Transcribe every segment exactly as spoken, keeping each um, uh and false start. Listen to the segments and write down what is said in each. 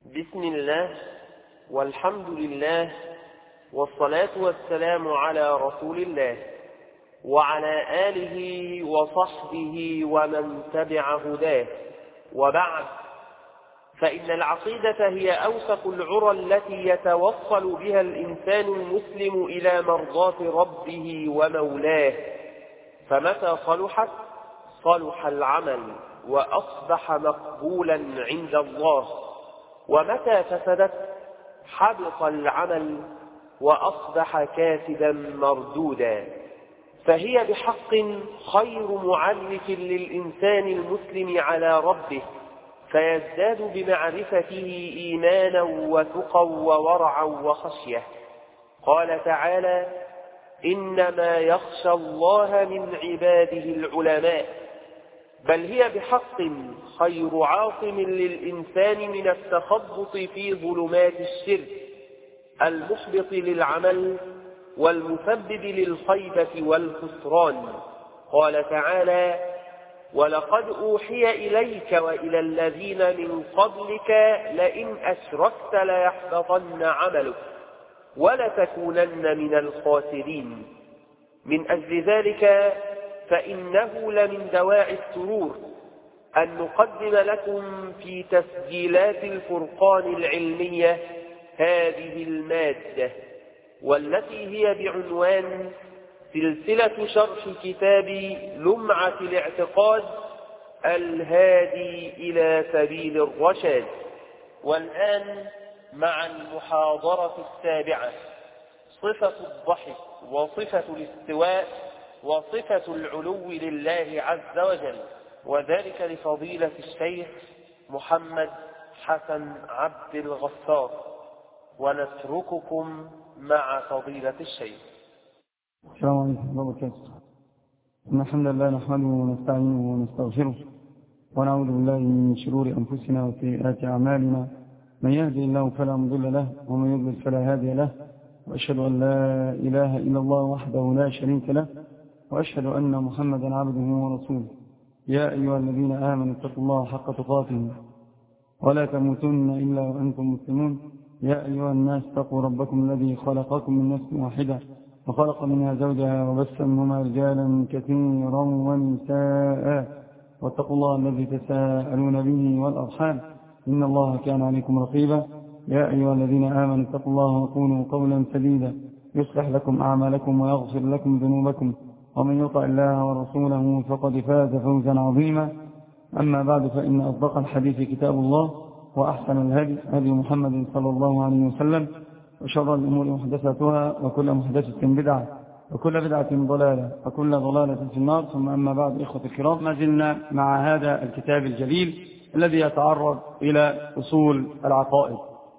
بسم الله والحمد لله والصلاة والسلام على رسول الله وعلى آله وصحبه ومن تبع هداه، وبعد، فإن العقيدة هي أوثق العرى التي يتوصل بها الإنسان المسلم إلى مرضاة ربه ومولاه، فمتى صلحت صلح العمل وأصبح مقبولا عند الله، ومتى فسدت حبط العمل وأصبح كاسدا مردودا. فهي بحق خير معرف للإنسان المسلم على ربه، فيزداد بمعرفته إيمانا وثقا وورعا وخشية. قال تعالى: إنما يخشى الله من عباده العلماء. بل هي بحق خير عاصم للإنسان من التخبط في ظلمات الشرك المحبط للعمل والمسبب للخيبة والخسران. قال تعالى: ولقد أوحي إليك وإلى الذين من قبلك لئن أشركت ليحبطن عملك ولتكونن من الخاسرين. من أجل ذلك فإنه لمن دواعي السرور أن نقدم لكم في تسجيلات الفرقان العلمية هذه المادة، والتي هي بعنوان سلسلة شرح كتاب لمعة الاعتقاد الهادي إلى سبيل الرشاد. والآن مع المحاضرة السابعة: صفة الضحك وصفة الاستواء وصفة العلو لله عز وجل، وذلك لفضيلة الشيخ محمد حسن عبد الغفار. ونترككم مع فضيلة الشيخ. السلام عليكم ورحمة الله وبركاته. إن الحمد لله نحمده ونستعينه ونستغفره ونعوذ بالله من شرور أنفسنا وسيئات أعمالنا، من يهدي الله فلا مضل له ومن يضلل فلا هادي له، وأشهد أن لا إله إلا الله وحده لا شريك له، وأشهد أن محمدا عبده ورسوله. يا أيها الذين آمنوا اتقوا الله حق تقاته ولا تموتن إلا وأنتم مسلمون. يا أيها الناس اتقوا ربكم الذي خلقكم من نفس واحدة وخلق منها زوجها وبث منهما رجالا كثيرا ونساء، واتقوا الله الذي تساءلون به والأرحام إن الله كان عليكم رقيبا. يا أيها الذين آمنوا اتقوا الله وقولوا قولا سديدا يصلح لكم أعمالكم ويغفر لكم ذنوبكم، ومن يطع الله ورسوله فقد فاز فوزا عظيما. أما بعد، فإن أصدق الحديث كتاب الله، وأحسن الهدي هدي محمد صلى الله عليه وسلم، وشر الأمور محدثاتها، وكل محدثة بدعة، وكل بدعة ضلالة، وكل ضلالة في النار. ثم أما بعد، إخوة الكرام، ما زلنا مع هذا الكتاب الجليل الذي يتعرض إلى أصول العقائد.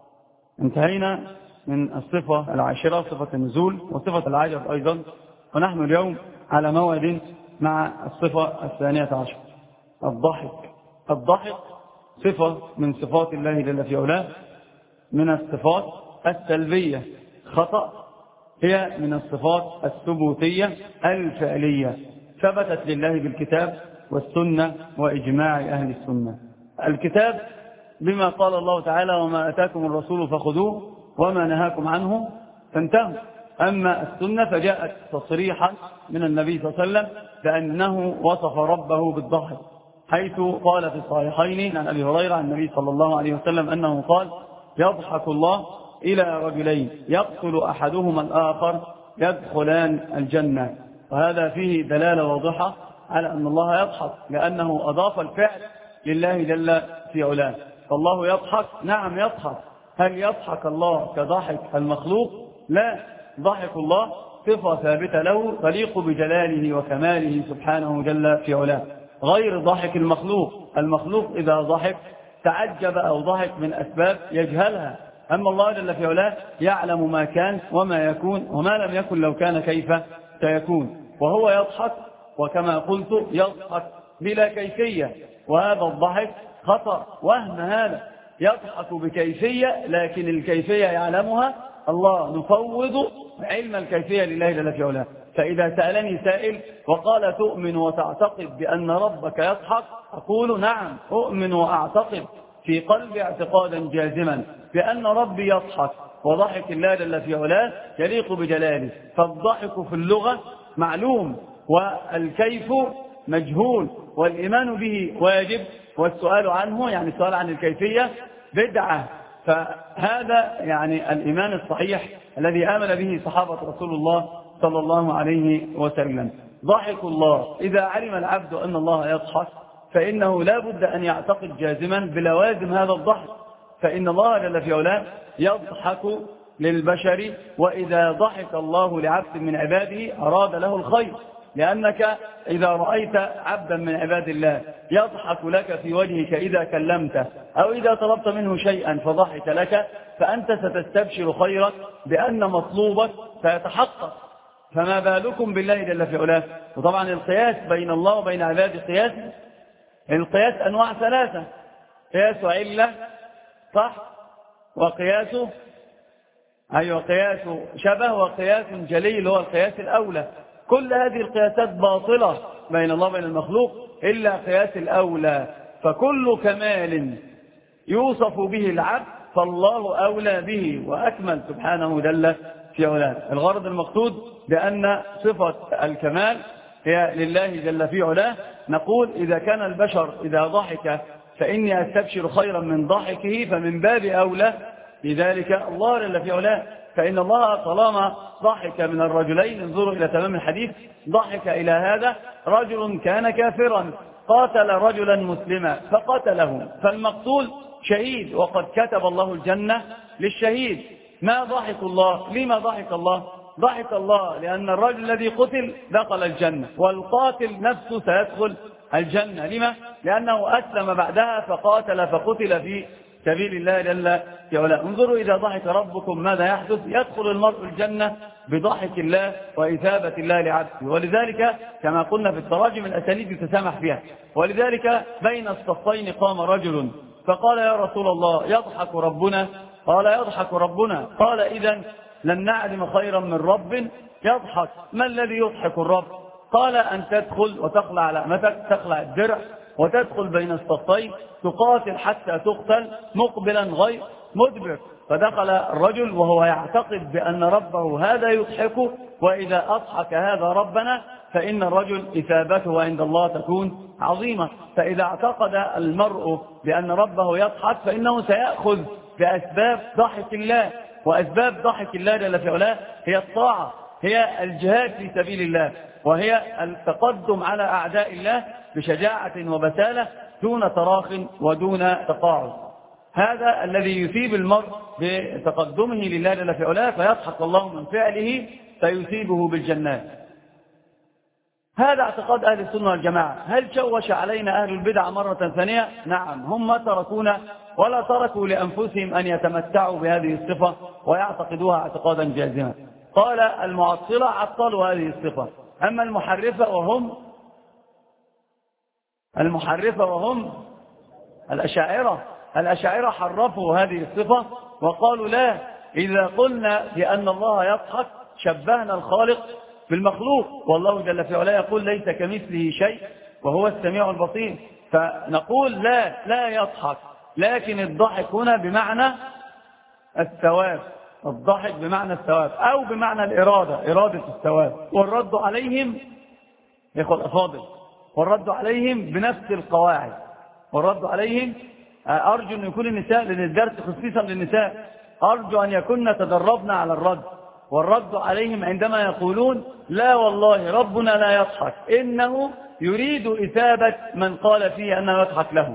انتهينا من الصفة العاشرة، صفة النزول، وصفة العجب أيضا، ونحن اليوم على موعد مع الصفة الثانية عشر، الضحك. الضحك صفة من صفات الله جل في علاه، من الصفات السلبية خطأ، هي من الصفات الثبوتية الفعلية، ثبتت لله بالكتاب والسنة وإجماع أهل السنة. الكتاب بما قال الله تعالى: وما أتاكم الرسول فخذوه وما نهاكم عنه فانتهوا. أما السنة فجاءت تصريحا من النبي صلى الله عليه وسلم بأنه وصف ربه بالضحك، حيث قال في الصحيحين عن أبي هريرة عن النبي صلى الله عليه وسلم أنه قال: يضحك الله إلى رجلين يقتل أحدهما الآخر يدخلان الجنة. وهذا فيه دلالة واضحة على أن الله يضحك، لأنه أضاف الفعل لله جل في علاه. فالله يضحك، نعم يضحك. هل يضحك الله كضحك المخلوق؟ لا، ضحك الله صفة ثابتة له تليق بجلاله وكماله سبحانه جل في علاه، غير ضحك المخلوق. المخلوق إذا ضحك تعجب أو ضحك من أسباب يجهلها، أما الله جل في علاه يعلم ما كان وما يكون وما لم يكن لو كان كيف سيكون. وهو يضحك، وكما قلت يضحك بلا كيفية، وهذا الضحك خطأ، وهم هذا. يضحك بكيفية، لكن الكيفية يعلمها الله، نفوض علم الكيفية لله جل في علاه. فإذا سألني سائل وقال: تؤمن وتعتقد بأن ربك يضحك؟ أقول: نعم، أؤمن وأعتقد في قلبي اعتقادا جازما بأن ربي يضحك، وضحك الله جل في علاه يليق بجلاله. فالضحك في اللغة معلوم، والكيف مجهول، والإيمان به واجب، والسؤال عنه يعني السؤال عن الكيفية بدعة. فهذا يعني الإيمان الصحيح الذي آمن به صحابة رسول الله صلى الله عليه وسلم. ضحك الله، إذا علم العبد أن الله يضحك فإنه لا بد أن يعتقد جازما بلوازم هذا الضحك، فإن الله جل في علاه يضحك للبشر، وإذا ضحك الله لعبد من عباده أراد له الخير، لأنك إذا رأيت عبدا من عباد الله يضحك لك في وجهك إذا كلمته أو إذا طلبت منه شيئا فضحك لك، فأنت ستستبشر خيرا بأن مطلوبك سيتحقق، فما بالكم بالله جل في علاه. وطبعا القياس بين الله وبين عباده قياس، القياس أنواع ثلاثة: قياس علة صح، وقياس أيوة قياس شبه، وقياس جلي اللي هو القياس الأولى. كل هذه القياسات باطلة بين الله وبين المخلوق إلا قياس الأولى، فكل كمال يوصف به العبد فالله أولى به وأكمل سبحانه جل في علاه. الغرض المقصود بأن صفة الكمال هي لله جل في علاه. نقول إذا كان البشر إذا ضحك فإني أستبشر خيرا من ضحكه، فمن باب أولى لذلك الله جل في علاه. فإن الله طالما ضحك من الرجلين، انظروا إلى تمام الحديث، ضحك إلى هذا رجل كان كافرا قاتل رجلا مسلما فقتله، فالمقتول شهيد وقد كتب الله الجنة للشهيد. ما ضحك الله؟ لما ضحك الله؟ ضحك الله لأن الرجل الذي قتل دخل الجنة، والقاتل نفسه سيدخل الجنة. لما؟ لأنه أسلم بعدها فقاتل فقتل في سبيل الله جل في علاه. انظروا إذا ضحك ربكم ماذا يحدث؟ يدخل المرء الجنة بضحك الله وإثابة الله لعبده. ولذلك كما قلنا في التراجم الأساليب يتسامح فيها، ولذلك بين الصفين قام رجل فقال: يا رسول الله يضحك ربنا؟ قال: يضحك ربنا. قال: إذن لن نعلم خيرا من رب يضحك. ما الذي يضحك الرب؟ قال: أن تدخل وتخلع لأمتك، تخلع الدرع وتدخل بين الصفين تقاتل حتى تقتل مقبلا غير مدبر. فدخل الرجل وهو يعتقد بأن ربه هذا يضحكه، وإذا أضحك هذا ربنا فإن الرجل إثابته عند الله تكون عظيمة. فإذا اعتقد المرء بأن ربه يضحك فإنه سيأخذ بأسباب ضحك الله، وأسباب ضحك الله جل في علاه هي الطاعة، هي الجهاد في سبيل الله، وهي التقدم على أعداء الله بشجاعة وبسالة دون تراخ ودون تقاعد. هذا الذي يثيب المرء بتقدمه لله جل في علاه، فيضحك الله من فعله فيثيبه بالجنات. هذا اعتقاد أهل السنة والجماعة. هل شوش علينا أهل البدع مرة ثانية؟ نعم، هم ما تركونا ولا تركوا لأنفسهم أن يتمتعوا بهذه الصفة ويعتقدوها اعتقادا جازما. قال المعطلة عطلوا هذه الصفة. أما المحرفة وهم المحرفة وهم الأشاعرة الأشاعرة حرفوا هذه الصفة وقالوا: لا، إذا قلنا بأن الله يضحك شبهنا الخالق بالمخلوق، والله جل في علاه يقول: ليس كمثله شيء وهو السميع البصير. فنقول: لا لا يضحك، لكن الضحك هنا بمعنى الثواب، الضحك بمعنى الثواب أو بمعنى الإرادة، إرادة الثواب. والرد عليهم يا إخوة الأفاضل، والرد عليهم بنفس القواعد، والرد عليهم أرجو أن يكون النساء، لأن الدرس خصيصا للنساء، أرجو أن يكون تدربنا على الرد. والرد عليهم عندما يقولون: لا والله ربنا لا يضحك، إنه يريد إثابة من قال فيه أنه يضحك له.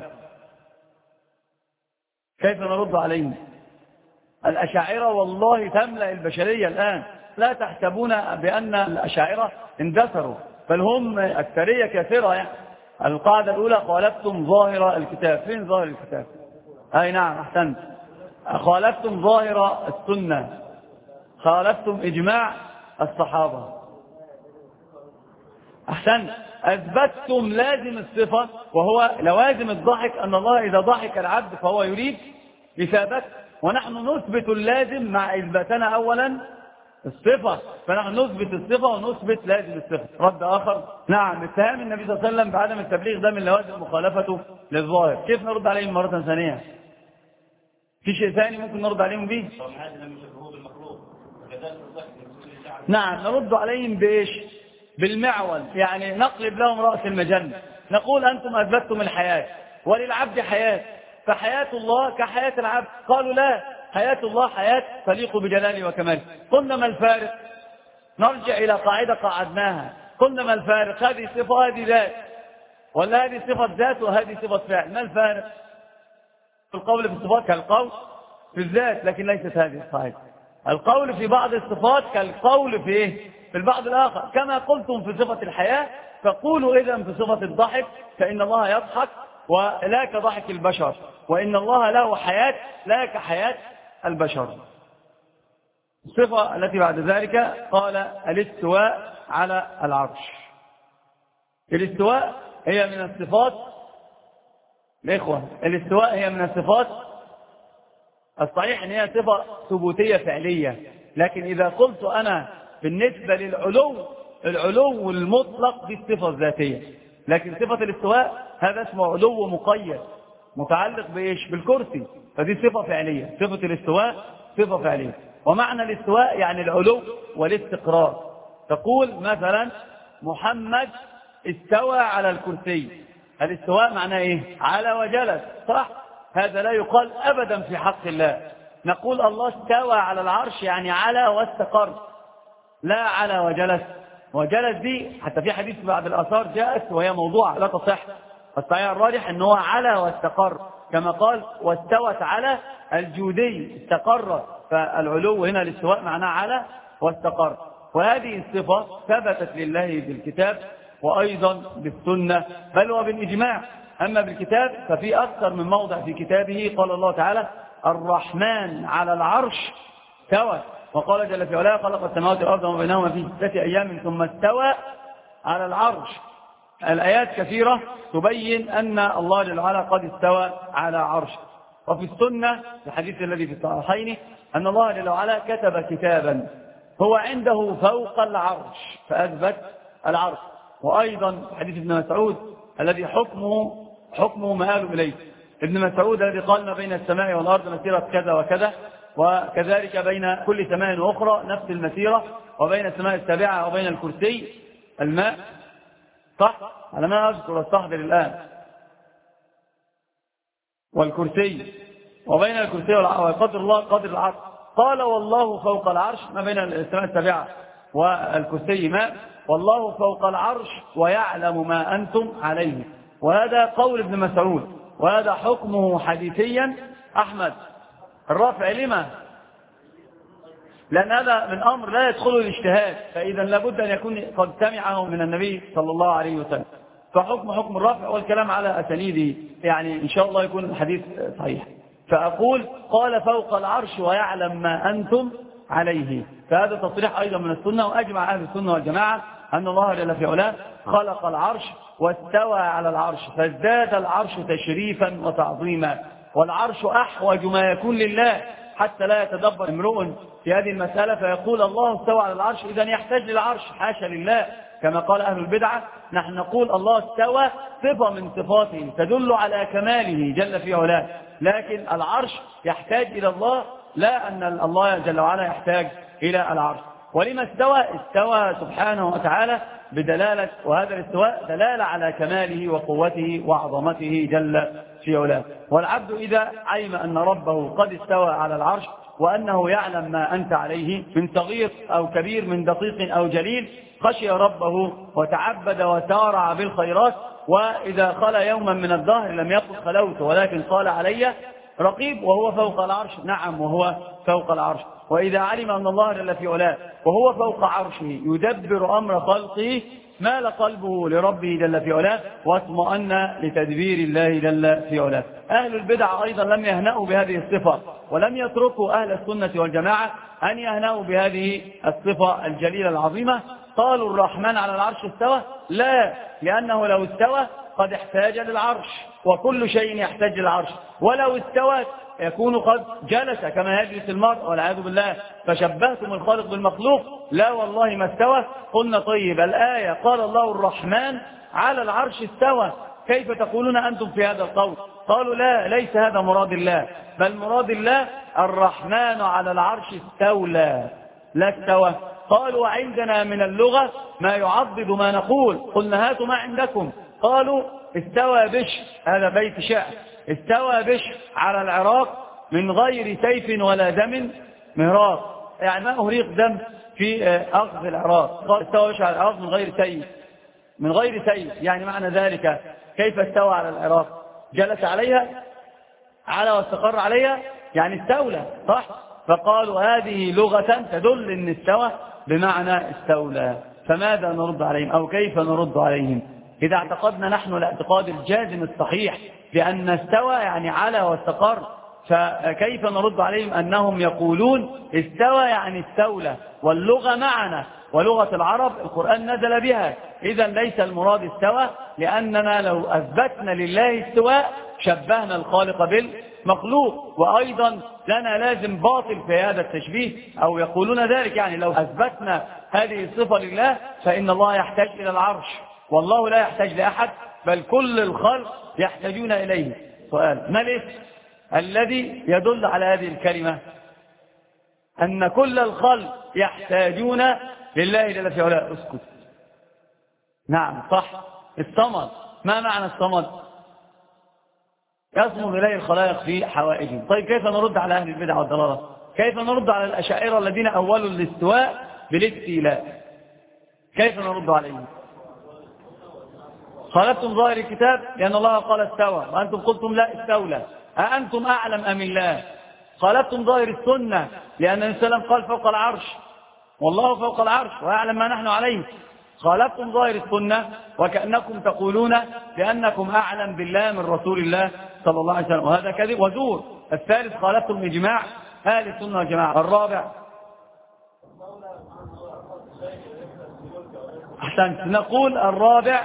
كيف نرد عليهم؟ الأشاعرة والله تملأ البشرية الآن، لا تحسبون بأن الأشاعرة اندثروا، بل هم أكثرية كثيرة. يعني القاعدة الأولى: خالفتم ظاهر الكتاب. فين ظاهر الكتاب؟ أي نعم، أحسنت. خالفتم ظاهر السنة، خالفتم إجماع الصحابة. أحسنت. أثبتتم لازم الصفة وهو لوازم الضحك، أن الله إذا ضحك العبد فهو يريد إثابته، ونحن نثبت اللازم مع إثباتنا أولا الصفة، فنحن نثبت الصفة ونثبت لازم الصفة. رد آخر، نعم، اتهام النبي صلى الله عليه وسلم بعدم التبليغ ده من لوازم مخالفته للظاهر. كيف نرد عليهم مرة ثانية؟ في شيء ثاني ممكن نرد عليهم به؟ نعم، نرد عليهم بإيش؟ بالمعول، يعني نقلب لهم رأس المجنة، نقول أنتم أثبتتم الحياة وللعبد حياة، فحياة الله كحياة العبد. قالوا لا، حياة الله حياة تليق بجلاله وكماله. قلنا ما الفارق؟ نرجع إلى قاعدة قعدناها، قلنا ما الفارق؟ هذه صفة هذه ذات، ولا هذه صفة ذات وهذه صفة فعل؟ ما الفارق؟ القول في الصفات كالقول في الذات، لكن ليست هذه القاعدة. القول في بعض الصفات كالقول في إيه؟ في البعض الآخر. كما قلتم في صفة الحياة فقولوا إذن في صفة الضحك فإن الله يضحك ولا كضحك البشر، وإن الله له حياة لا كحياة البشر. الصفة التي بعد ذلك قال الاستواء على العرش. الاستواء هي من الصفات الإخوة، الاستواء هي من الصفات الصحيح أن هي صفة ثبوتية فعلية، لكن إذا قلت أنا بالنسبة للعلو، العلو المطلق دي الصفة الذاتية، لكن صفة الاستواء هذا اسمه علو مقيد متعلق بإيش؟ بالكرسي، فدي صفة فعلية. صفة الاستواء صفة فعلية، ومعنى الاستواء يعني العلو والاستقرار. تقول مثلا محمد استوى على الكرسي، الاستواء معناه إيه؟ على وجلس، صح؟ هذا لا يقال أبدا في حق الله. نقول الله استوى على العرش يعني على واستقر، لا على وجلس. وجلس دي حتى في حديث بعد الآثار جاءت وهي موضوع لا تصح، فالصحيح الراجح أنه على واستقر، كما قال واستوت على الجودي، استقرت. فالعلو هنا الاستواء معناه على واستقر، وهذه الصفة ثبتت لله بالكتاب وأيضا بالسنة بل وبالإجماع. أما بالكتاب ففي أكثر من موضع في كتابه قال الله تعالى الرحمن على العرش استوى، وقال جل في علاه خلق السماوات والأرض وما بينهما في ستة أيام ثم استوى على العرش. الآيات كثيرة تبين أن الله جل وعلا قد استوى على عرشه. وفي السنة الحديث الذي في الصحيحين أن الله جل وعلا كتب كتابا هو عنده فوق العرش فأثبت العرش. وأيضا حديث ابن مسعود الذي حكمه حكمه مآل إليه، ابن مسعود الذي قال ما بين السماء والأرض مسيرة كذا وكذا، وكذلك بين كل سماء وأخرى نفس المسيرة، وبين السماء السابعة وبين الكرسي الماء، صح؟ على ما أذكر استحضر الآن، والكرسي وبين الكرسي وقدر الله قدر العرش. قال والله فوق العرش، ما بين السماء السابعة والكرسي ماء، والله فوق العرش ويعلم ما أنتم عليه. وهذا قول ابن مسعود، وهذا حكمه حديثيا أحمد. الرافع لما؟ لأن هذا من أمر لا يدخله الاجتهاد، فإذا لابد أن يكون قد سمعه من النبي صلى الله عليه وسلم، فحكم حكم الرافع والكلام على أسانيده، يعني إن شاء الله يكون الحديث صحيح. فأقول قال فوق العرش ويعلم ما أنتم عليه، فهذا تصريح أيضا من السنة، وأجمع أهل السنة والجماعة أن الله جل في علاه خلق العرش واستوى على العرش، فازداد العرش تشريفا وتعظيما، والعرش أحوج ما يكون لله، حتى لا يتدبر امرؤ في هذه المسألة فيقول الله استوى على العرش إذن يحتاج للعرش، حاشا لله. كما قال أهل البدعة نحن نقول الله استوى صفة من صفاته تدل على كماله جل في علاه، لكن العرش يحتاج إلى الله، لا أن الله جل وعلا يحتاج إلى العرش. ولما استوى؟ استوى سبحانه وتعالى بدلالة، وهذا الاستواء دلالة على كماله وقوته وعظمته جل في علاه. والعبد إذا علم أن ربه قد استوى على العرش وأنه يعلم ما أنت عليه من صغير أو كبير، من دقيق أو جليل، خشي ربه وتعبد وسارع بالخيرات. وإذا خلى يوما من الدهر لم يقل خلوت، ولكن قال علي رقيب، وهو فوق العرش. نعم وهو فوق العرش. وإذا علم أن الله جل في علاه وهو فوق عرشه يدبر أمر خلقه مال قلبه لربه جل في علاه واطمأن لتدبير الله جل في علاه. أهل البدع أيضا لم يهنأوا بهذه الصفة، ولم يتركوا أهل السنة والجماعة أن يهنأوا بهذه الصفة الجليلة العظيمة. قالوا الرحمن على العرش استوى، لا، لأنه لو استوى قد احتاج للعرش، وكل شيء يحتاج للعرش، ولو استوى يكون قد جلس كما يجلس المرء والعياذ بالله، فشبهتم الخالق بالمخلوق. لا والله ما استوى. قلنا طيب الآية قال الله الرحمن على العرش استوى، كيف تقولون أنتم في هذا القول؟ قالوا لا، ليس هذا مراد الله، بل مراد الله الرحمن على العرش استولى لا استوى. قالوا عندنا من اللغة ما يعضد ما نقول. قلنا هاتوا ما عندكم. قالوا استوى بشر، هذا بيت شعر، استوى بشر على العراق من غير سيف ولا دم مهراق، يعني ما أهريق دم في أخذ العراق. قال استوى بشر على العراق من غير سيف، من غير سيف، يعني معنى ذلك كيف استوى على العراق؟ جلس عليها، على واستقر عليها، يعني استولى، صح؟ فقالوا هذه لغة تدل ان استوى بمعنى استولى. فماذا نرد عليهم أو كيف نرد عليهم إذا اعتقدنا نحن الاعتقاد الجازم الصحيح بأن استوى يعني على واستقر؟ فكيف نرد عليهم أنهم يقولون استوى يعني استولى، واللغة معنا، ولغة العرب القرآن نزل بها، إذا ليس المراد استوى، لأننا لو أثبتنا لله استواء شبهنا الخالق بالمخلوق، وأيضا لنا لازم باطل في هذا التشبيه، أو يقولون ذلك، يعني لو أثبتنا هذه الصفة لله فإن الله يحتاج إلى العرش، والله لا يحتاج لأحد، بل كل الخلق يحتاجون إليه. سؤال: ما الاسم الذي يدل على هذه الكلمة أن كل الخلق يحتاجون لله جل في علاه؟ اسكت. نعم صح، الصمد. ما معنى الصمد؟ يصمد إليه الخلائق في حوائجهم. طيب كيف نرد على أهل البدع والضلالة؟ كيف نرد على الأشاعرة الذين أولوا الاستواء بالاستيلاء؟ كيف نرد عليهم؟ خالفتم ظاهر الكتاب لأن الله قال استوى وأنتم قلتم لا استولى، أأنتم أعلم أم الله؟ خالفتم ظاهر السنة لأن النبي صلى الله عليه وسلم قال فوق العرش، والله فوق العرش ويعلم ما نحن عليه. خالفتم ظاهر السنة وكأنكم تقولون بأنكم أعلم بالله من رسول الله صلى الله عليه وسلم، وهذا كذب وزور. الثالث خالفتم إجماع أهل السنة والجماعة. الرابع أحسنت، نقول الرابع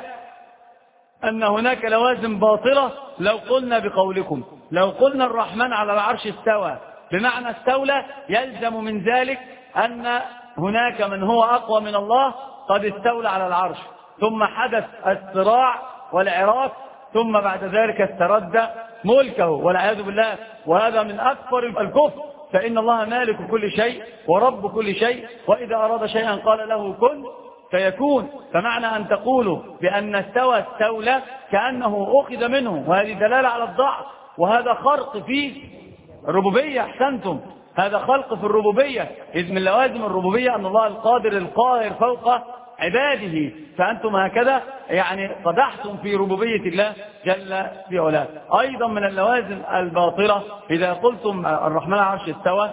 أن هناك لوازم باطلة لو قلنا بقولكم، لو قلنا الرحمن على العرش استوى بمعنى استولى، يلزم من ذلك أن هناك من هو أقوى من الله قد استولى على العرش، ثم حدث الصراع والعراك، ثم بعد ذلك استرد ملكه والعياذ بالله، وهذا من أكبر الكفر، فإن الله مالك كل شيء ورب كل شيء، وإذا أراد شيئا قال له كن فيكون. فمعنى أن تقولوا بأن استوى استولى كأنه أخذ منه، وهذه دلالة على الضعف، وهذا خرق في الربوبية. أحسنتم، هذا خلق في الربوبية، إذ من لوازم الربوبية أن الله القادر القاهر فوق عباده، فأنتم هكذا يعني قدحتم في ربوبية الله جل في علاه. أيضا من اللوازم الباطلة إذا قلتم الرحمن على العرش استوى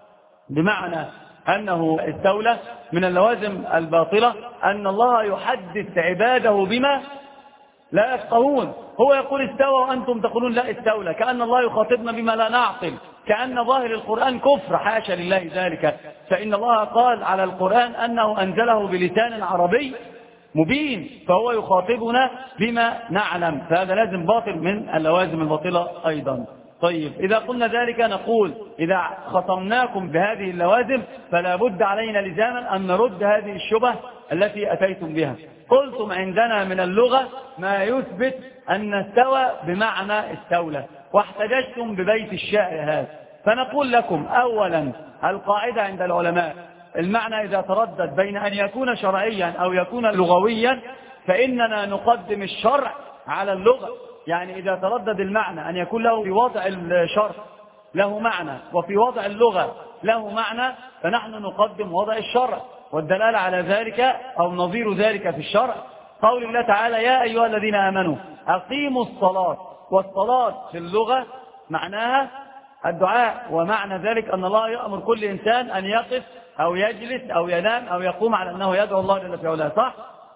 بمعنى أنه استولى، من اللوازم الباطلة أن الله يحدث عباده بما لا يفقهون. هو يقول استوى وأنتم تقولون لا استولى، كأن الله يخاطبنا بما لا نعقل، كأن ظاهر القرآن كفر، حاشا لله ذلك، فإن الله قال على القرآن أنه أنزله بلسان عربي مبين، فهو يخاطبنا بما نعلم، فهذا لازم باطل من اللوازم الباطلة أيضا. طيب إذا قلنا ذلك نقول إذا خصمناكم بهذه اللوازم فلا بد علينا لزاما أن نرد هذه الشبه التي أتيتم بها. قلتم عندنا من اللغة ما يثبت أن استوى بمعنى استولى، واحتججتم ببيت الشعر هذا، فنقول لكم أولا القاعدة عند العلماء المعنى إذا تردد بين أن يكون شرعيا أو يكون لغويا فإننا نقدم الشرع على اللغة. يعني إذا تردد المعنى أن يكون له في وضع الشرع له معنى وفي وضع اللغة له معنى، فنحن نقدم وضع الشرع، والدلالة على ذلك أو نظير ذلك في الشرع قول الله تعالى يا أيها الذين آمنوا أقيموا الصلاة. والصلاة في اللغة معناها الدعاء، ومعنى ذلك أن الله يأمر كل إنسان أن يقف أو يجلس أو ينام أو يقوم على أنه يدعو الله جل في علاه. صح؟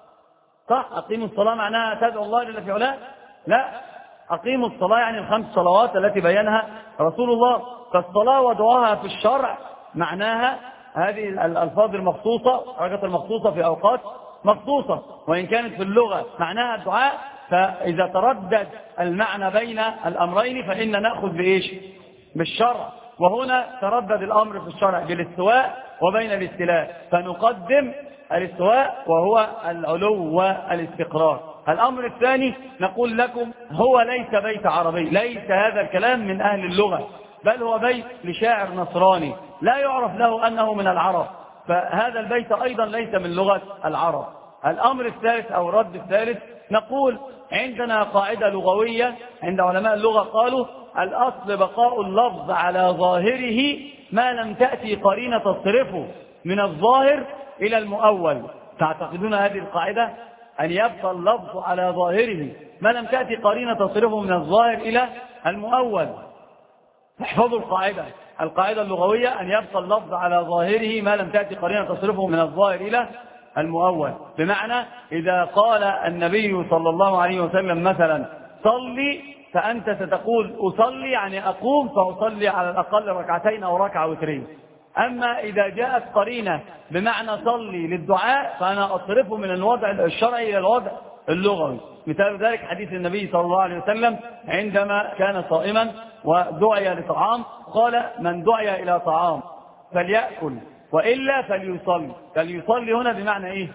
صح؟ أقيموا الصلاة معناها تدعو الله جل في علاه؟ لا، أقيموا الصلاة يعني الخمس صلوات التي بينها رسول الله. فالصلاة وضعها في الشرع معناها هذه الألفاظ المخصوصة، حركة المخصوصة في أوقات مخصوصة، وإن كانت في اللغة معناها الدعاء فإذا تردد المعنى بين الأمرين فإن نأخذ بإيش؟ بالشرع. وهنا تردد الأمر في الشرع بالاستواء وبين الاستيلاء، فنقدم الاستواء وهو العلو والاستقرار. الأمر الثاني نقول لكم هو ليس بيت عربي، ليس هذا الكلام من أهل اللغة، بل هو بيت لشاعر نصراني لا يعرف له أنه من العرب، فهذا البيت أيضا ليس من لغة العرب. الأمر الثالث أو الرد الثالث نقول عندنا قاعدة لغوية عند علماء اللغة قالوا الأصل بقاء اللفظ على ظاهره ما لم تأتي قرينة تصرفه من الظاهر إلى المؤول. تعتقدون هذه القاعدة أن يبقى اللفظ على ظاهره ما لم تأتي قرينة تصرفه من الظاهر إلى المؤول؟ احفظوا القاعدة، القاعدة اللغوية أن يبقى اللفظ على ظاهره ما لم تأتي قرينة تصرفه من الظاهر إلى المؤول. بمعنى إذا قال النبي صلى الله عليه وسلم مثلا صلي، فأنت ستقول أصلي يعني أقوم فأصلي على الأقل ركعتين أو ركعة وترين. أما إذا جاءت قرينة بمعنى صلي للدعاء فأنا أصرفه من الوضع الشرعي إلى الوضع اللغوي. مثال ذلك حديث النبي صلى الله عليه وسلم عندما كان صائما ودعي لطعام قال من دعي إلى طعام فليأكل وإلا فليصلي. فليصلي هنا بمعنى إيه؟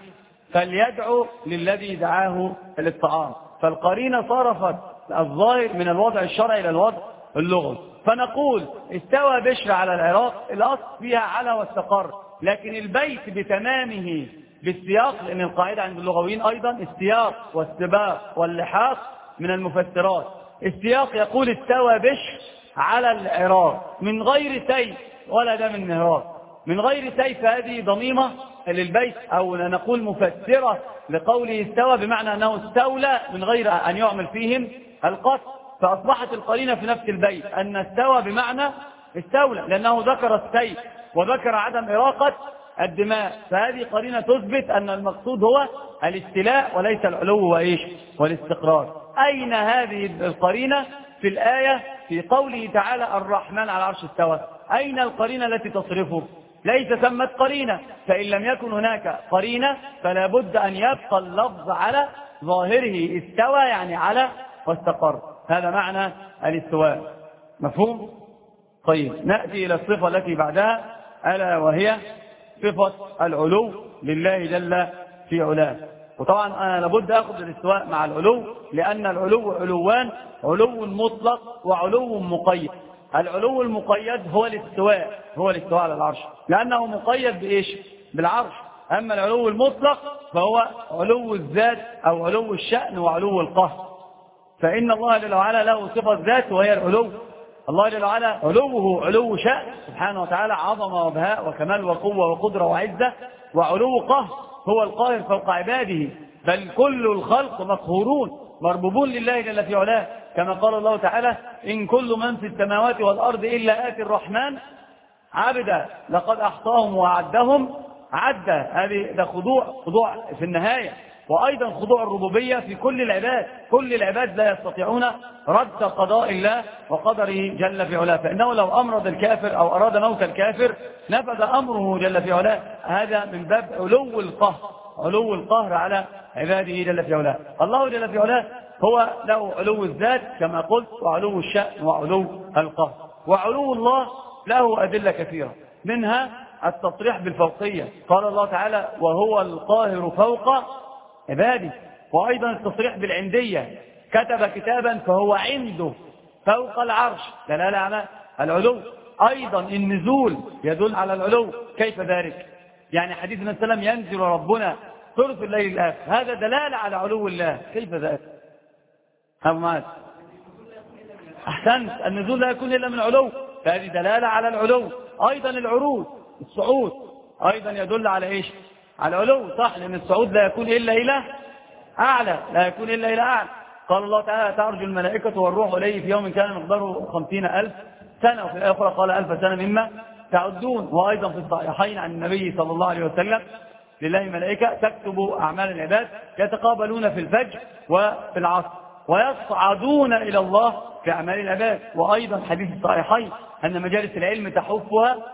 فليدعو للذي دعاه للطعام. فالقرينة صرفت الظاهر من الوضع الشرعي إلى الوضع اللغوي. فنقول استوى بشر على العراق، الأصل فيها على واستقر، لكن البيت بتمامه بالسياق، لأن القاعدة عند اللغويين أيضا السياق والسباق واللحاق من المفسرات. السياق يقول استوى بشر على العراق من غير سيف ولا دم النهران. من غير سيف هذه ضميمة للبيت، أو نقول مفسرة لقوله استوى بمعنى أنه استولى من غير أن يعمل فيهم القتل. فأصبحت القرينة في نفس البيت أن استوى بمعنى استولى، لأنه ذكر السيف وذكر عدم إراقة الدماء. فهذه قرينة تثبت أن المقصود هو الاستيلاء وليس العلو وإيش والاستقرار. أين هذه القرينة في الآية في قوله تعالى الرحمن على العرش استوى؟ أين القرينة التي تصرفه؟ ليس ثمت قرينة. فإن لم يكن هناك قرينة فلا بد أن يبقى اللفظ على ظاهره، استوى يعني على واستقر. هذا معنى الاستواء. مفهوم؟ طيب نأتي إلى الصفة التي بعدها ألا وهي صفة العلو لله جل في علاه. وطبعا أنا لابد أخذ الاستواء مع العلو، لأن العلو علوان، علو مطلق وعلو مقيد. العلو المقيد هو الاستواء، هو الاستواء على العرش، لأنه مقيد بإيش؟ بالعرش. أما العلو المطلق فهو علو الذات أو علو الشأن وعلو القهر. فإن الله جل وعلا له صفة ذات وهي العلو. الله جل وعلا علوه علو شأن سبحانه وتعالى، عظمة وبهاء وكمال وقوة وقدرة وعزة. وعلو قهر هو القاهر فوق عباده، بل كل الخلق مقهورون مربوبون لله جل في علاه، كما قال الله تعالى إن كل من في السماوات والأرض إلا آتي الرحمن عبدا لقد أحصاهم وعدهم عدا. هذه ده خضوع خضوع في النهاية، وأيضا خضوع الربوبية في كل العباد. كل العباد لا يستطيعون رد قضاء الله وقدره جل في علاه، فإنه لو أمرض الكافر أو أراد موت الكافر نفذ أمره جل في علاه. هذا من باب علو القهر، علو القهر على عباده جل في علاه. الله جل في علاه هو له علو الذات كما قلت، وعلو الشأن وعلو القهر. وعلو الله له أدلة كثيرة، منها التصريح بالفوقية. قال الله تعالى وهو القاهر فوق عباده. وأيضا التصريح بالعندية، كتب كتابا فهو عنده فوق العرش، دلالة على العلو. أيضا النزول يدل على العلو. كيف ذلك؟ يعني حديث النبي صلى الله عليه وسلم ينزل ربنا ثلث الليل الآخر، هذا دلالة على علو الله. كيف ذلك؟ أبو معاذ أحسنت، النزول لا يكون إلا من علو، فهذه دلالة على العلو. أيضا العروض، الصعود أيضا يدل على إيش؟ على العلو، صح، لأن الصعود لا يكون إلا إلى أعلى، لا يكون إلا إلى أعلى. قال الله تعالى تعرج الملائكة والروح إليه في يوم كان مقداره خمسين ألف سنة، وفي الآخرة قال ألف سنة مما تعدون. وأيضا في الصحيحين عن النبي صلى الله عليه وسلم لله ملائكة تكتب أعمال العباد يتقابلون في الفجر وفي العصر ويصعدون إلى الله في أعمال العباد. وأيضا حديث الصحيحين أن مجالس العلم تحفها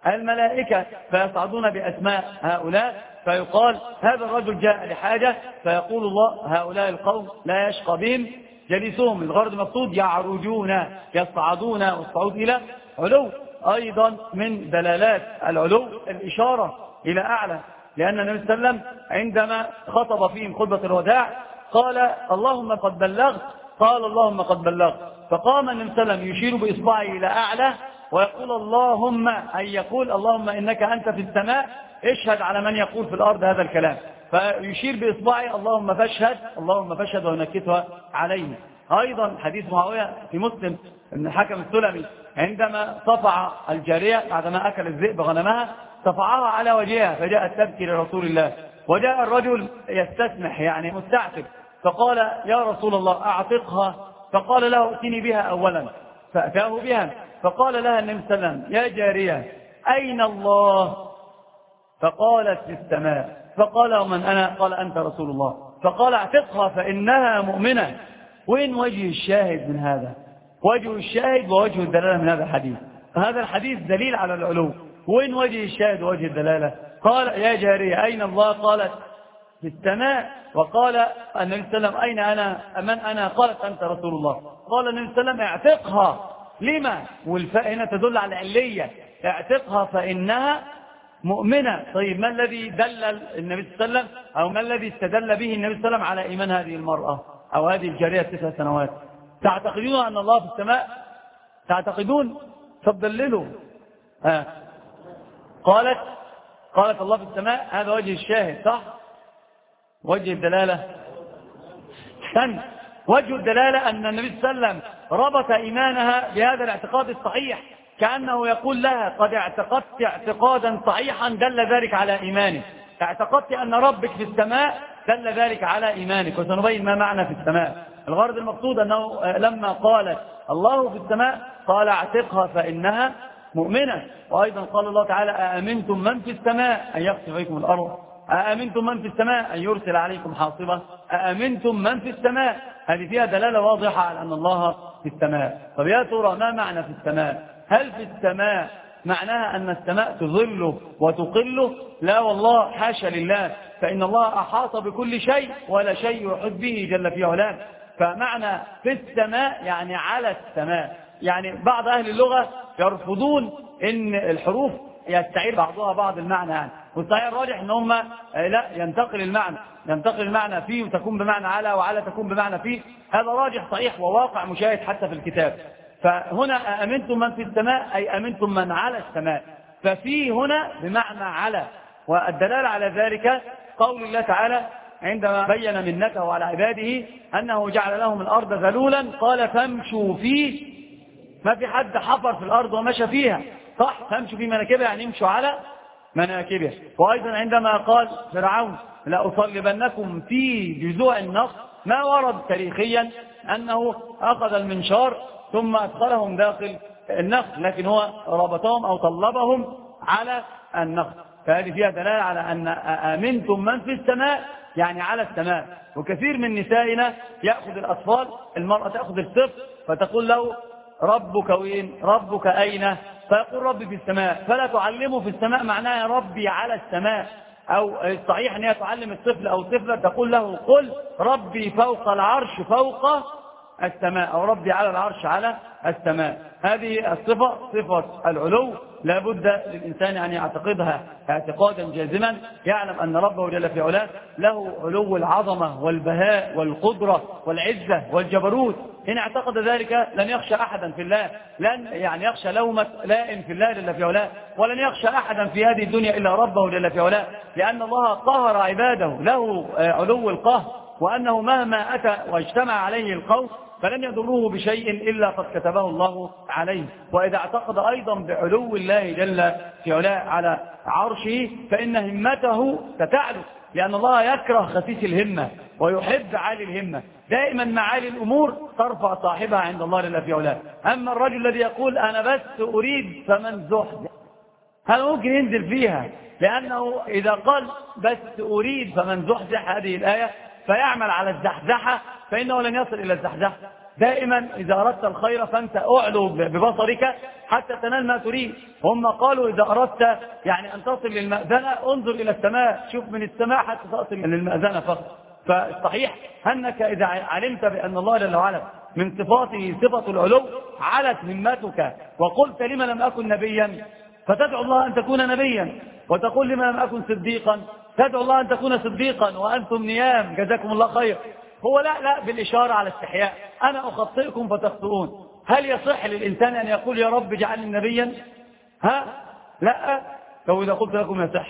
الملائكة فيصعدون بأسماء هؤلاء، فيقال هذا الرجل جاء لحاجة، فيقول الله هؤلاء القوم لا يشقى بهم جليسهم. الغرض المقصود يعرجون يصعدون والصعود إلى علو. أيضا من دلالات العلو الإشارة إلى أعلى، لأن النبي صلى الله عليه وسلم عندما خطب فيهم خطبة الوداع قال اللهم قد بلغت، قال اللهم قد بلغت، فقام النبي صلى الله عليه وسلم يشير بإصبعه إلى أعلى ويقول اللهم، أي يقول اللهم إنك أنت في السماء اشهد على من يقول في الأرض هذا الكلام، فيشير بإصبعه اللهم فاشهد، اللهم فاشهد وينكتها عليه. أيضا حديث معاوية في مسلم ابن الحكم السلمي عندما صفع الجارية بعدما أكل الذئب غنمها صفعها على وجهها فجاءت تبكي لرسول الله، وجاء الرجل يستسمح يعني مستعتب فقال يا رسول الله أعتقها، فقال له ائتني بها أولا، فأتاه بها فقال لها النبي صلى الله عليه وسلم يا جارية أين الله؟ فقالت في السماء، فقال ومن أنا؟ قال أنت رسول الله، فقال اعتقها فإنها مؤمنة. وين وجه الشاهد من هذا؟ وجه الشاهد ووجه الدلالة من هذا الحديث، هذا الحديث دليل على العلو. وين وجه الشاهد ووجه الدلالة؟ قال يا جارية أين الله؟ قالت في السماء. وقال النبي صلى الله عليه وسلم أين أنا؟ من أنا؟ قالت أنت رسول الله. قال النبي صلى الله عليه وسلم اعتقها. لما؟ والفاء هنا تدل على العلية، اعتقها فإنها مؤمنة. طيب ما الذي دلل النبي صلى الله عليه وسلم أو ما الذي استدل به النبي صلى الله عليه وسلم على إيمان هذه المرأة أو هذه الجارية تسع سنوات؟ تعتقدون أن الله في السماء؟ تعتقدون؟ فضللوا. آه. قالت قالت الله في السماء، هذا وجه الشاهد صح؟ وجه الدلالة سن وجه الدلالة أن النبي صلى الله عليه وسلم ربط إيمانها بهذا الاعتقاد الصحيح، كأنه يقول لها قد اعتقدت اعتقادا صحيحا دل ذلك على إيمانك، اعتقدت أن ربك في السماء دل ذلك على إيمانك، وسنبين ما معنى في السماء. الغرض المقصود أنه لما قالت الله في السماء قال اعتقها فإنها مؤمنة. وأيضا قال الله تعالى أأمنتم من في السماء أن يخسف بكم الأرض، أأمنتم من في السماء أن يرسل عليكم حاصبة، أأمنتم من في السماء. هذه فيها دلالة واضحة على أن الله في السماء. طب يا ترى ما معنى في السماء؟ هل في السماء معناها أن السماء تظله وتقله؟ لا والله، حاشا لله، فإن الله أحاط بكل شيء ولا شيء يحيط به جل في علاه. فمعنى في السماء يعني على السماء. يعني بعض أهل اللغة يرفضون إن الحروف يستعير بعضها بعض المعنى، يعني والصحيح الراجح ان هم لا ينتقل المعنى ينتقل المعنى فيه وتكون بمعنى على وعلى تكون بمعنى فيه. هذا راجح صحيح وواقع مشاهد حتى في الكتاب. فهنا أأمنتم من في السماء أي أمنتم من على السماء، ففي هنا بمعنى على. والدلالة على ذلك قول الله تعالى عندما بين منته على عباده أنه جعل لهم الأرض ذلولا قال فامشوا فيه. ما في حد حفر في الأرض ومشى فيها صح، فامشوا في مناكبها يعني يمشوا على مناكبه. وأيضا عندما قال فرعون لأصلبنكم في جذوع النخل، ما ورد تاريخيا أنه أخذ المنشار ثم أدخلهم داخل النخل، لكن هو ربطهم أو طلبهم على النخل. فهذه فيها دلالة على أن آمنتم من في السماء يعني على السماء. وكثير من نسائنا يأخذ الأطفال، المرأة تأخذ الطفل فتقول له ربك وين؟ ربك أين؟ فيقول ربي في السماء، فلا تعلمه في السماء معناها ربي على السماء. أو الصحيح أن هي تعلم الطفل أو الطفلة تقول له قل ربي فوق العرش فوق السماء، أو ربي على العرش على السماء. هذه الصفة صفة العلو لا بد للإنسان أن يعتقدها اعتقادا جازما، يعلم أن ربه جل في علاه له علو العظمة والبهاء والقدرة والعزة والجبروت. إن اعتقد ذلك لن يخشى أحدا في الله، لن يعني يخشى لومة لائم في الله جل في علاه، ولن يخشى أحدا في هذه الدنيا إلا ربه جل في علاه، لأن الله قهر عباده، له علو القهر، وأنه مهما أتى واجتمع عليه القوم فلن يضروه بشيء إلا قد كتبه الله عليه. وإذا اعتقد أيضا بعلو الله جل في علاه على عرشه فإن همته ستعلو، لأن الله يكره خسيس الهمة ويحب عالي الهمة. دائما معالي الأمور ترفع صاحبها عند الله جل في علاه. أما الرجل الذي يقول أنا بس أريد فمن زحزح، هل ممكن ينزل فيها؟ لأنه إذا قال بس أريد فمن زحزح هذه الآية فيعمل على الزحزحة فإنه لن يصل إلى الزحزحة، دائما إذا أردت الخير فأنت أعلو ببصرك حتى تنال ما تريد. هم قالوا إذا أردت يعني أن تصل للمأذنة انظر إلى السماء، شوف من السماء حتى تصل للمأذنة فقط. فالصحيح أنك إذا علمت بأن الله جل وعلا من صفاته صفة العلو علت همتك وقلت لما لم أكن نبيا فتدعو الله أن تكون نبيا، وتقول لما لم أكن صديقا تدعو الله أن تكون صديقا وأنتم نيام جزاكم الله خير. هو لا لا بالإشارة على استحياء، أنا أخطئكم فتخطئون. هل يصح للإنسان أن يقول يا رب اجعلني نبيا؟ ها؟ لا. لو إذا قلت لكم يصح،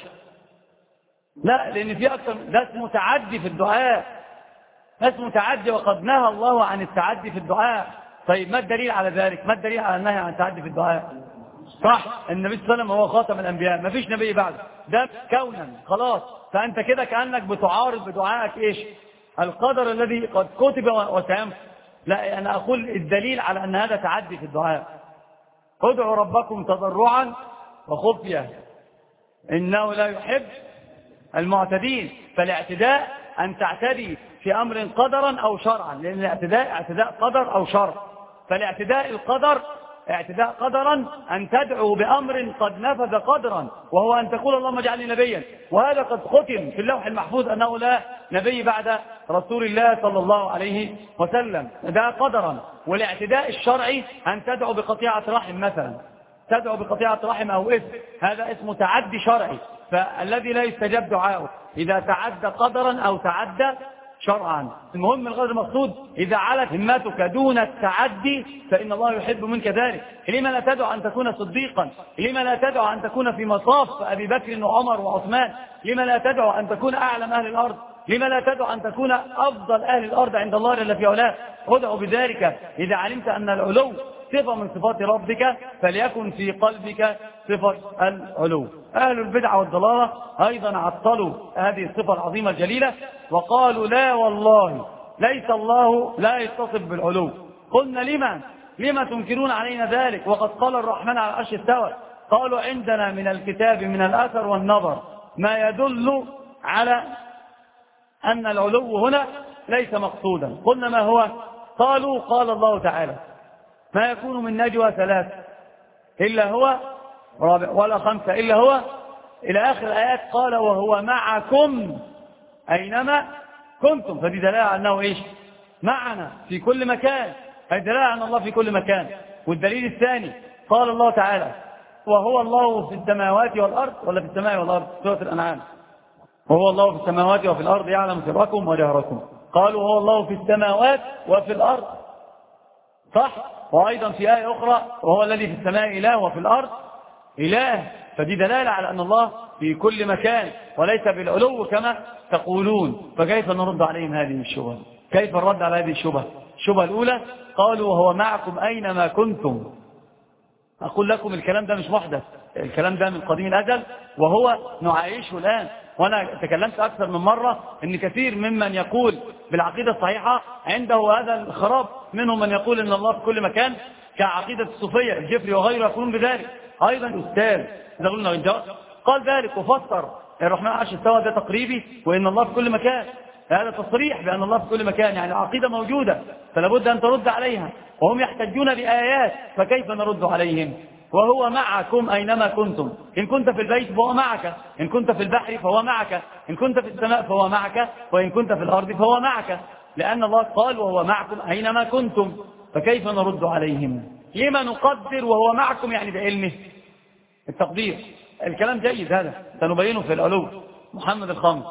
لا، لأن في أكثر ده اسمه تعدي في الدعاء، ده اسمه تعدي، وقد نهى الله عن التعدي في الدعاء. طيب ما الدليل على ذلك؟ ما الدليل على النهي عن التعدي في الدعاء؟ صح، النبي صلى الله عليه وسلم هو خاتم الأنبياء، ما فيش نبي بعده، ده كونا خلاص. فأنت كده كأنك بتعارض بدعائك إيش؟ القدر الذي قد كتب وسيمحى. لا، أنا أقول الدليل على أن هذا تعدي في الدعاء. ادعوا ربكم تضرعا وخفية إنه لا يحب المعتدين. فالاعتداء أن تعتدي في أمر قدرا أو شرعا، لأن الاعتداء اعتداء قدر أو شرع. فالاعتداء القدر اعتداء قدرا أن تدعو بأمر قد نفذ قدرا، وهو أن تقول اللهم اجعلني نبيا، وهذا قد ختم في اللوح المحفوظ أنه لا نبي بعد رسول الله صلى الله عليه وسلم، ده قدرا. والاعتداء الشرعي أن تدعو بقطيعة رحم مثلا، تدعو بقطيعة رحم أو اسم، هذا اسمه تعدي شرعي. فالذي لا يستجاب دعاؤه إذا تعدى قدرا أو تعدى شرعا. المهم الغرض المقصود إذا علت همتك دون التعدي فإن الله يحب منك ذلك. لما لا تدعو أن تكون صديقا؟ لما لا تدعو أن تكون في مصاف أبي بكر وعمر وعثمان؟ لما لا تدعو أن تكون أعلم أهل الأرض؟ لما لا تدعو أن تكون أفضل أهل الأرض عند الله جل في علاه؟ ادعو بذلك إذا علمت أن العلو صفة من صفات ربك فليكن في قلبك صفة العلو. أهل البدع والضلالة أيضا عطلوا هذه الصفة العظيمة الجليلة وقالوا لا والله ليس الله لا يتصف بالعلو. قلنا لما لما تنكرون علينا ذلك وقد قال الرحمن على العرش استوى؟ قالوا عندنا من الكتاب من الأثر والنظر ما يدل على أن العلو هنا ليس مقصودا. قلنا ما هو؟ قالوا قال الله تعالى ما يكون من نجوى ثلاث إلا هو رابع ولا خمسة إلا هو إلى آخر الآيات. قال وهو معكم أينما كنتم، فدي دلالة على أنه إيش؟ معنا في كل مكان، هذه دلالة على أن الله في كل مكان. والدليل الثاني قال الله تعالى وهو الله في السماوات والأرض، ولا في السماء والأرض؟ سورة الأنعام. وهو الله في السماوات وفي الأرض يعلم سركم وجهركم. قالوا وهو الله في السماوات وفي الأرض، صح؟ وأيضا في آية أخرى وهو الذي في السماء إله وفي الأرض إله. فدي دلالة على أن الله في كل مكان وليس بالعلو كما تقولون. فكيف نرد عليهم هذه الشبهة؟ كيف الرد على هذه الشبهة؟ الشبهة الأولى قالوا وهو معكم أينما كنتم. أقول لكم الكلام ده مش محدث، الكلام ده من قديم الأزل وهو نعايشه الآن. وأنا تكلمت أكثر من مرة أن كثير ممن يقول بالعقيدة الصحيحة عنده هذا الخراب. منهم من يقول أن الله في كل مكان كعقيدة الصوفية الجفري وغيره يقولون بذلك. أيضا أستاذ إذا قلنا رجاء قال ذلك وفسر الرحمن على العرش استوى ده تقريبي وإن الله في كل مكان، هذا تصريح بأن الله في كل مكان، يعني العقيدة موجودة فلا بد أن ترد عليها. وهم يحتجون بآيات فكيف نرد عليهم؟ وهو معكم أينما كنتم، إن كنت في البيت فهو معك، إن كنت في البحر فهو معك، إن كنت في السماء فهو معك، وإن كنت في الأرض فهو معك، لأن الله قال وهو معكم أينما كنتم. فكيف نرد عليهم؟ لما نقدر وهو معكم يعني بعلمه التقدير؟ الكلام جيد هذا سنبينه في العلو. محمد الخامس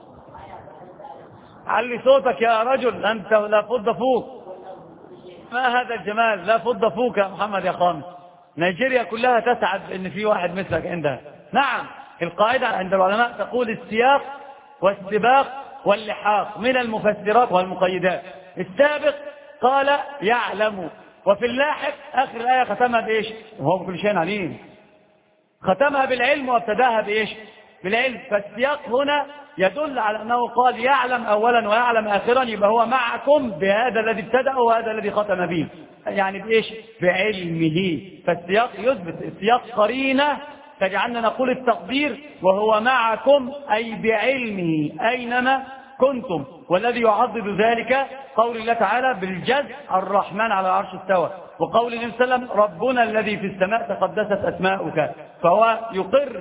علي صوتك يا رجل، أنت لا فض فوق. ما هذا الجمال؟ لا فض فوق يا محمد يا خامس. نيجيريا كلها تسعد ان في واحد مثلك عندها. نعم، القاعدة عند العلماء تقول السياق والسباق واللحاق من المفسرات والمقيدات. السابق قال يعلم، وفي اللاحق آخر الآية ختمها بإيش؟ وهو بكل شيء عليم. ختمها بالعلم وابتداها بإيش؟ بالعلم. فالسياق هنا يدل على أنه قال يعلم أولا ويعلم آخرا، يبقى هو معكم بهذا الذي ابتدأ وهذا الذي ختم به، يعني بإيش؟ بعلمه. فالسياق يثبت، السياق قرينة تجعلنا نقول التقدير وهو معكم أي بعلمه أينما كنتم. والذي يعضد ذلك قول الله تعالى بالجزء الرحمن على العرش استوى، وقول النبي صلى الله عليه وسلم ربنا الذي في السماء تقدست أسماؤك. فهو يقر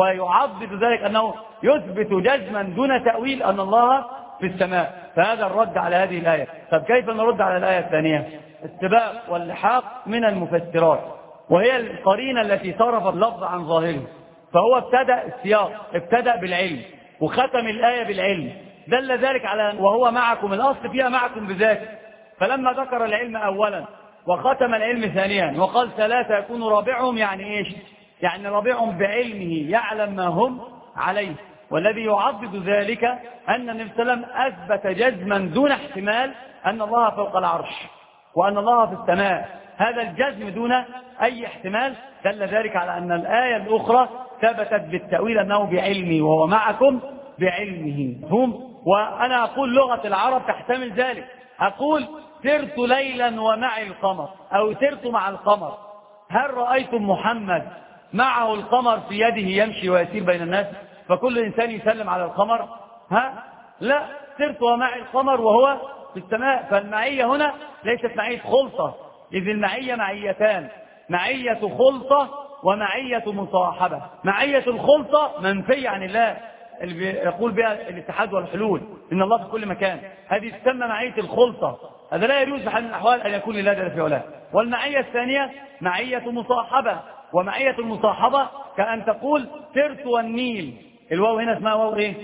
ويعضد ذلك أنه يثبت جزما دون تأويل أن الله في السماء. فهذا الرد على هذه الآية. طب كيف نرد على الآية الثانية؟ السباق واللحاق من المفسرات، وهي القرينة التي صرفت اللفظ عن ظاهره. فهو ابتدأ السياق، ابتدأ بالعلم وختم الآية بالعلم، دل ذلك على وهو معكم، الأصل فيها معكم بذاته. فلما ذكر العلم أولا وختم العلم ثانيا وقال ثلاثة يكون رابعهم، يعني إيش؟ يعني رابعهم بعلمه يعلم ما هم عليه. والذي يعضد ذلك أن النبي صلى الله عليه وسلم أثبت جزما دون احتمال أن الله فوق العرش وأن الله في السماء، هذا الجزم دون أي احتمال دل ذلك على أن الآية الأخرى ثبتت بالتأويل أنه بعلمه وهو معكم بعلمه. هم وأنا أقول لغة العرب تحتمل ذلك، أقول سرت ليلا ومعي القمر، أو سرت مع القمر. هل رأيتم محمد معه القمر في يده يمشي ويسير بين الناس فكل إنسان يسلم على القمر؟ ها؟ لا، سرت ومعي القمر وهو في السماء. فالمعية هنا ليست معية خلطة، إذ المعية معيتان، معية خلطة ومعية مصاحبة. معية الخلطة منفية عن الله، اللي يقول بها الاتحاد والحلول إن الله في كل مكان، هذه تسمى معية الخلطة، هذا لا يجوز بحال من الأحوال أن يكون لله جل في علاه. والمعية الثانية معية مصاحبة، ومعية المصاحبة كأن تقول سرت والنيل، الواو هنا اسمها واو إيه؟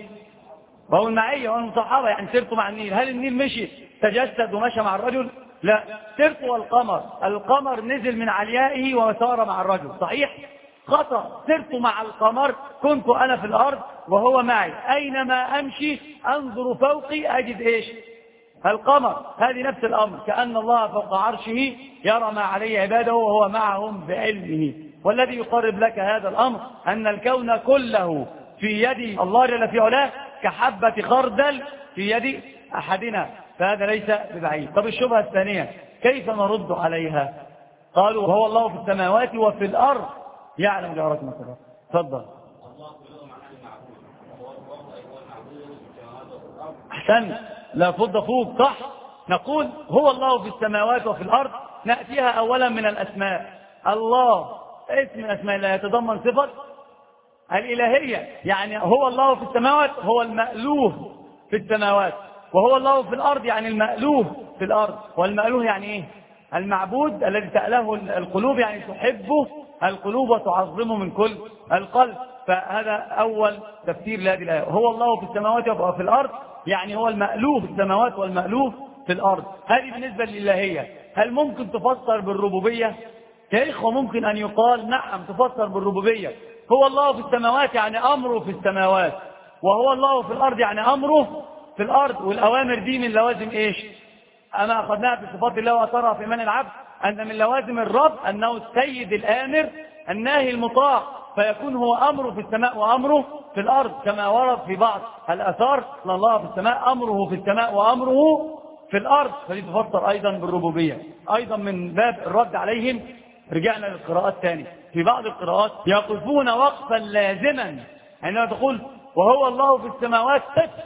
واو المعية والمصاحبة، يعني سرت مع النيل. هل النيل مشي تجسد ومشى مع الرجل؟ لا. سرت والقمر، القمر نزل من عليائه وسار مع الرجل، صحيح؟ خطأ. سرت مع القمر، كنت أنا في الأرض وهو معي، أينما أمشي أنظر فوقي أجد إيش؟ القمر. هذه نفس الأمر، كأن الله فوق عرشه يرى ما عليه عباده وهو معهم بعلمه. والذي يقرب لك هذا الأمر أن الكون كله في يد الله جل في علاه كحبة خردل في يد أحدنا، فهذا ليس ببعيد. طب الشبهة الثانية كيف نرد عليها؟ قالوا وهو الله في السماوات وفي الأرض يعلم جهركم السرور. تفضل. أحسن، لا فض فوق، صح. نقول هو الله في السماوات وفي الأرض، نأتيها أولا من الأسماء. الله اسم من أسماء الله يتضمن صفة الإلهية، يعني هو الله في السماوات هو المألوه في السماوات، وهو الله في الأرض يعني المألوه في الأرض. والمألوه يعني إيه؟ المعبود الذي تأله القلوب، يعني تحبه القلوب وتعظمه من كل القلب. فهذا أول تفسير لهذه الآية، هو الله في السماوات وفي الأرض يعني هو المألوه في السماوات والمألوه في الأرض. هذه بالنسبة للإلهية. هل ممكن تفسر بالربوبية؟ يا إخوة ممكن أن يقال نعم تفسر بالربوبية. هو الله في السماوات يعني أمره في السماوات، وهو الله في الأرض يعني أمره في الأرض. والأوامر دي من لوازم إيش؟ أنا أخذناها في صفات الله وأثرها في إيمان العبد، أن من لوازم الرب أنه السيد الآمر الناهي المطاع، فيكون هو أمره في السماء وأمره في الأرض، كما ورد في بعض الآثار أن الله في السماء أمره في السماء وأمره في الأرض. فدي تفسر أيضا بالربوبية. أيضا من باب الرد عليهم رجعنا للقراءات تاني، في بعض القراءات يقفون وقفا لازما عندما تقول وهو الله في السماوات،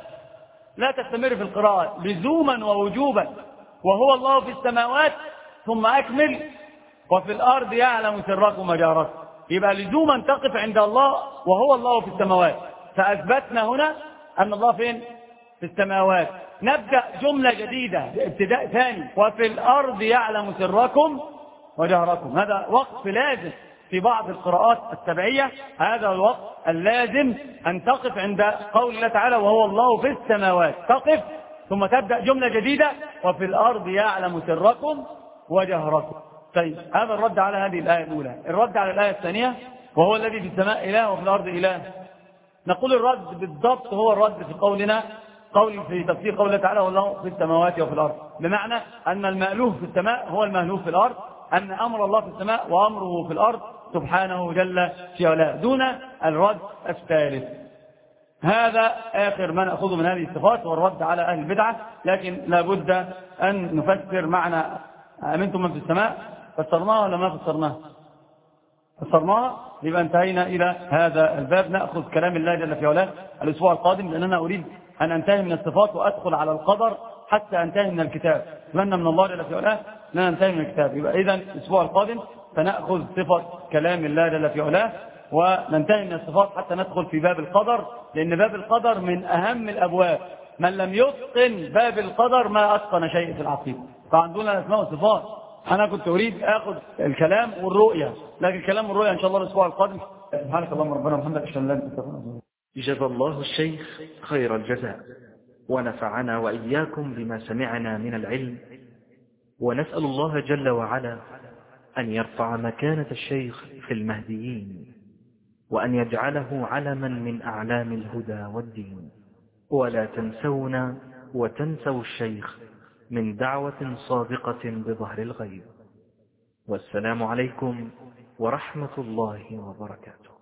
لا تستمر في القراءة لزوما ووجوبا. وهو الله في السماوات ثم أكمل وفي الأرض يعلم سركم وجهركم، يبقى لزوما تقف عند الله وهو الله في السماوات. فأثبتنا هنا أن الله فين؟ في السماوات. نبدأ جملة جديدة ابتداء ثاني، وفي الأرض يعلم سركم وجهركم. هذا وقف لازم في بعض القراءات السبعية، هذا الوقت اللازم أن تقف عند قول الله تعالى وهو الله في السماوات، تقف ثم تبدأ جملة جديدة وفي الأرض يعلم سركم وجهركم. طيب هذا الرد على هذه الآية الأولى. الرد على الآية الثانية وهو الذي في السماء إله وفي الأرض إله. نقول الرد بالضبط هو الرد في قولنا قول في تفسير قول الله تعالى والله في السماوات وفي الأرض، بمعنى أن المألوه في السماء هو المألوه في الأرض، أن أمر الله في السماء وأمره في الأرض سبحانه جل في علاه، دون الرد الثالث. هذا آخر ما نأخذه من هذه الصفات والرد على أهل البدعة. لكن لابد أن نفسر معنى أمنتم من في السماء. فسرناها ولا ما فسرناها؟ فسرناها. يبقى انتهينا إلى هذا الباب. نأخذ كلام الله جل في علاه الأسبوع القادم، لأننا أريد أن أنتهي من الصفات وأدخل على القدر حتى أنتهي من الكتاب. أتمنى من الله جل في علاه لا ننتهي من الكتاب. يبقى إذن الأسبوع القادم سنأخذ صفة كلام الله جل في علاه وننتهي من الصفات حتى ندخل في باب القدر، لأن باب القدر من أهم الأبواب. من لم يتقن باب القدر ما أتقن شيء في العقيدة. فعندنا أسماء وصفات. أنا كنت أريد أخذ الكلام والرؤية، لكن الكلام والرؤية إن شاء الله الأسبوع القادم. سبحانك اللهم ربنا وبحمدك أشهد أن لا إله إلا أنت. جزا الله الشيخ خير الجزاء، ونفعنا وإياكم بما سمعنا من العلم، ونسأل الله جل وعلا أن يرفع مكانة الشيخ في المهديين، وأن يجعله علما من أعلام الهدى والدين. ولا تنسونا وتنسوا الشيخ من دعوة صادقة بظهر الغيب. والسلام عليكم ورحمة الله وبركاته.